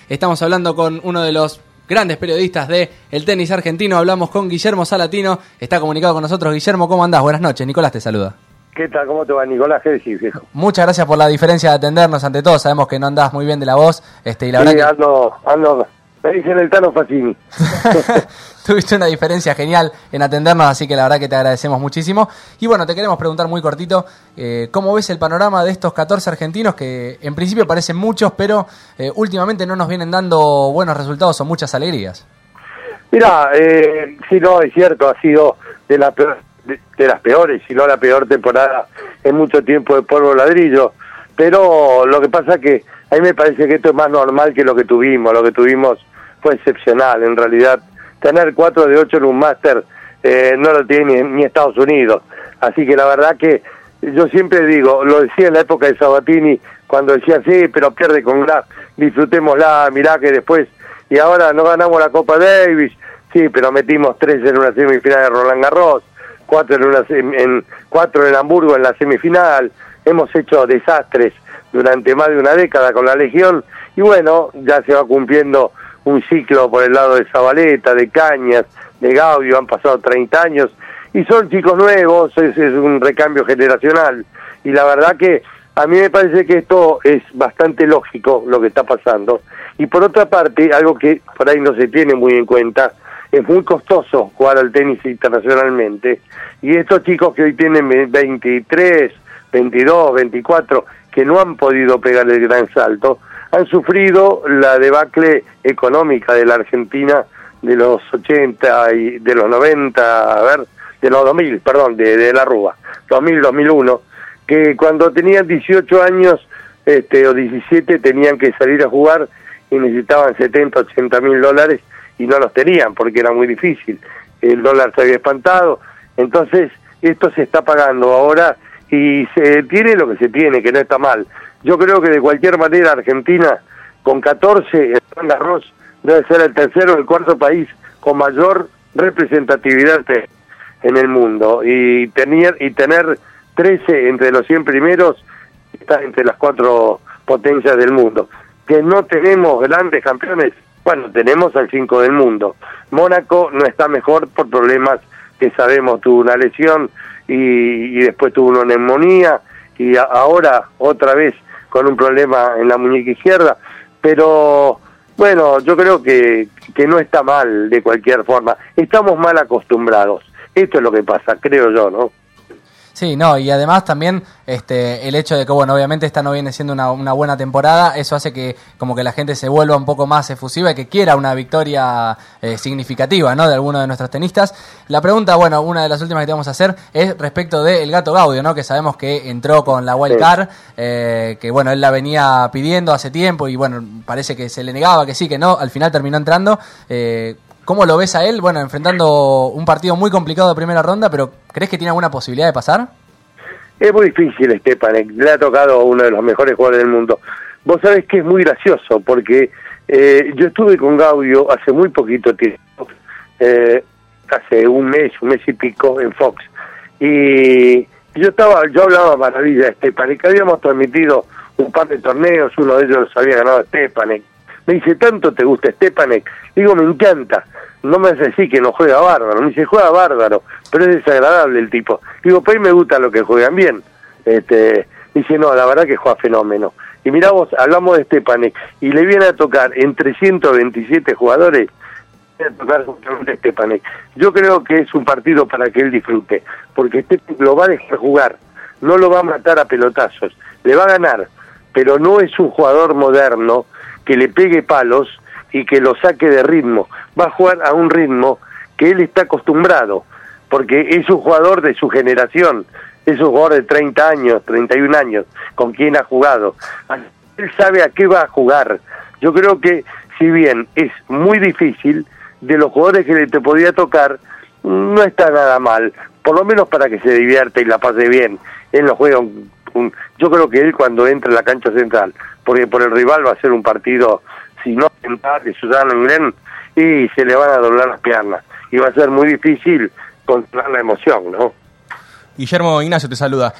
Estamos hablando con uno de los grandes periodistas de el tenis argentino. Hablamos con Guillermo Salatino. Está comunicado con nosotros. Guillermo, ¿cómo andás? Buenas noches. Nicolás te saluda. ¿Qué tal? ¿Cómo te va, Nicolás? ¿Qué decís, viejo? Muchas gracias por la diferencia de atendernos ante todo. Sabemos que no andás muy bien de la voz. Y la sí, verdad ando. Me dicen el Tano Facini. Tuviste una diferencia genial en atendernos, así que la verdad que te agradecemos muchísimo. Y bueno, te queremos preguntar muy cortito, ¿cómo ves el panorama de estos 14 argentinos que en principio parecen muchos, pero últimamente no nos vienen dando buenos resultados o muchas alegrías? Mirá, sí, no, es cierto, ha sido de las peores, si no la peor temporada en mucho tiempo de polvo ladrillo, pero lo que pasa que a mí me parece que esto es más normal que lo que tuvimos fue excepcional, en realidad. Tener 4 de 8 en un máster no lo tiene ni Estados Unidos. Así que la verdad que yo siempre digo, lo decía en la época de Sabatini, cuando decía, sí, pero pierde con Graf, disfrutémosla, mirá que después, y ahora no ganamos la Copa Davis, sí, pero metimos 3 en una semifinal de Roland Garros, 4 en Hamburgo en la semifinal, hemos hecho desastres durante más de una década con la Legión, y bueno, ya se va cumpliendo un ciclo por el lado de Zabaleta, de Cañas, de Gaudio, han pasado 30 años, y son chicos nuevos, es un recambio generacional, y la verdad que a mí me parece que esto es bastante lógico lo que está pasando, y por otra parte, algo que por ahí no se tiene muy en cuenta, es muy costoso jugar al tenis internacionalmente, y estos chicos que hoy tienen 23, 22, 24, que no han podido pegar el gran salto, han sufrido la debacle económica de la Argentina de los 80 y de los 90, de los 2000, perdón, de la Rúa, 2000, 2001, que cuando tenían 18 años o 17 tenían que salir a jugar y necesitaban 70, 80 mil dólares y no los tenían porque era muy difícil, el dólar se había espantado, entonces esto se está pagando ahora y se tiene lo que se tiene, que no está mal. Yo creo que de cualquier manera Argentina, con 14, el Roland Garros debe ser el tercero o el cuarto país con mayor representatividad en el mundo. Y tener 13 entre los 100 primeros, está entre las 4 potencias del mundo. Que no tenemos grandes campeones, bueno, tenemos al 5 del mundo. Mónaco no está mejor por problemas que sabemos, tuvo una lesión y después tuvo una neumonía y ahora otra vez con un problema en la muñeca izquierda, pero bueno, yo creo que no está mal de cualquier forma, estamos mal acostumbrados, esto es lo que pasa, creo yo, ¿no? Sí, no, y además también el hecho de que, bueno, obviamente esta no viene siendo una buena temporada, eso hace que como que la gente se vuelva un poco más efusiva y que quiera una victoria significativa, ¿no?, de alguno de nuestros tenistas. La pregunta, bueno, una de las últimas que te vamos a hacer es respecto del Gato Gaudio, ¿no?, que sabemos que entró con la Wild Card, que bueno, él la venía pidiendo hace tiempo y bueno, parece que se le negaba, que sí, que no, al final terminó entrando. ¿Cómo lo ves a él? Bueno, enfrentando un partido muy complicado de primera ronda, pero ¿crees que tiene alguna posibilidad de pasar? Es muy difícil, Stepanek, le ha tocado a uno de los mejores jugadores del mundo. Vos sabés que es muy gracioso, porque yo estuve con Gaudio hace muy poquito tiempo, hace un mes y pico en Fox, y yo hablaba maravilla de Stepanek, habíamos transmitido un par de torneos, uno de ellos los había ganado Stepanek. Me dice, ¿tanto te gusta Stepanek? Digo, me encanta. No me hace decir que no juega bárbaro. Me dice, juega bárbaro, pero es desagradable el tipo. Digo, pues a mí me gusta lo que juegan bien. Dice, no, la verdad que juega fenómeno. Y mirá vos, hablamos de Stepanek, y le viene a tocar entre 127 jugadores, le viene a tocar justamente Stepanek. Yo creo que es un partido para que él disfrute, porque Stepanek lo va a dejar jugar, no lo va a matar a pelotazos, le va a ganar, pero no es un jugador moderno que le pegue palos y que lo saque de ritmo. Va a jugar a un ritmo que él está acostumbrado, porque es un jugador de su generación, es un jugador de 30 años, 31 años, con quien ha jugado. Él sabe a qué va a jugar. Yo creo que, si bien es muy difícil, de los jugadores que te podía tocar, no está nada mal, por lo menos para que se divierta y la pase bien. Él no juega yo creo que él cuando entre a la cancha central, porque por el rival va a ser un partido, si no sentar de Suzanne Englen, y se le van a doblar las piernas, y va a ser muy difícil controlar la emoción, ¿no? Guillermo, Ignacio te saluda.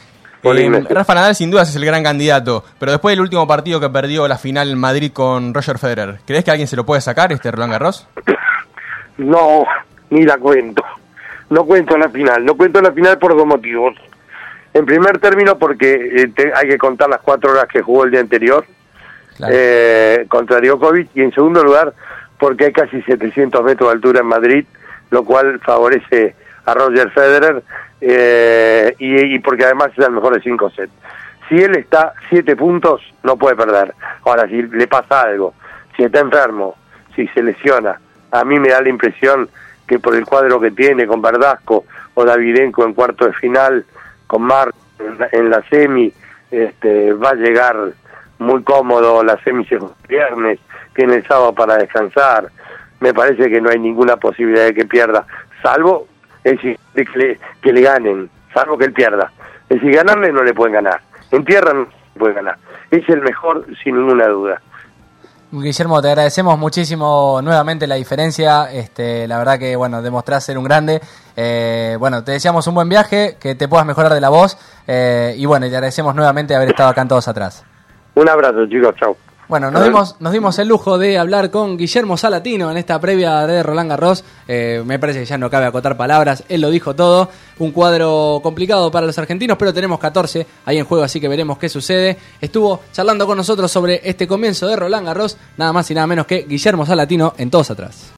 Rafa Nadal sin dudas es el gran candidato, pero después del último partido que perdió la final en Madrid con Roger Federer, ¿crees que alguien se lo puede sacar, Roland Garros? No, ni la cuento. No cuento la final. No cuento la final por dos motivos. En primer término, porque hay que contar las 4 horas que jugó el día anterior, claro, contra Djokovic. Y en segundo lugar, porque hay casi 700 metros de altura en Madrid, lo cual favorece a Roger Federer, y porque además es el mejor de 5 sets. Si él está 7 puntos, no puede perder. Ahora, si le pasa algo, si está enfermo, si se lesiona, a mí me da la impresión que por el cuadro que tiene con Verdasco o Davidenko en cuarto de final, con Marc en la semi, va a llegar muy cómodo. La semi se juega el viernes, tiene el sábado para descansar. Me parece que no hay ninguna posibilidad de que pierda, salvo que le ganen, salvo que él pierda. Es decir, ganarle no le pueden ganar, en tierra no le pueden ganar. Es el mejor sin ninguna duda. Guillermo, te agradecemos muchísimo nuevamente la diferencia, la verdad que bueno, demostrás ser un grande, bueno, te deseamos un buen viaje, que te puedas mejorar de la voz, y bueno, y te agradecemos nuevamente haber estado acá en Todos Atrás. Un abrazo, chicos, chau. Bueno, nos dimos el lujo de hablar con Guillermo Salatino en esta previa de Roland Garros. Me parece que ya no cabe acotar palabras, él lo dijo todo. Un cuadro complicado para los argentinos, pero tenemos 14 ahí en juego, así que veremos qué sucede. Estuvo charlando con nosotros sobre este comienzo de Roland Garros, nada más y nada menos que Guillermo Salatino en Todos Atrás.